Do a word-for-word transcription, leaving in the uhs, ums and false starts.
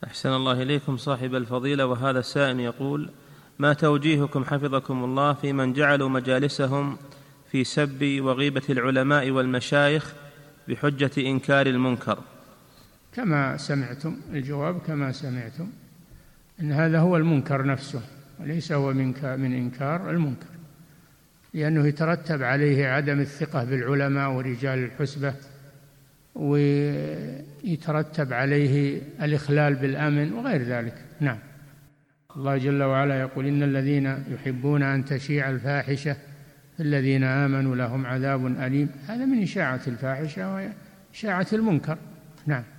أحسن الله إليكم صاحب الفضيلة. وهذا السائل يقول: ما توجيهكم حفظكم الله في من جعلوا مجالسهم في سب وغيبة العلماء والمشايخ بحجة إنكار المنكر؟ كما سمعتم، الجواب كما سمعتم، إن هذا هو المنكر نفسه وليس هو من إنكار المنكر، لأنه يترتب عليه عدم الثقة بالعلماء ورجال الحسبة، ويترتب عليه الإخلال بالأمن وغير ذلك. نعم. الله جل وعلا يقول: إن الذين يحبون أن تشيع الفاحشة في الذين آمنوا لهم عذاب أليم. هذا من إشاعة الفاحشة وإشاعة المنكر. نعم.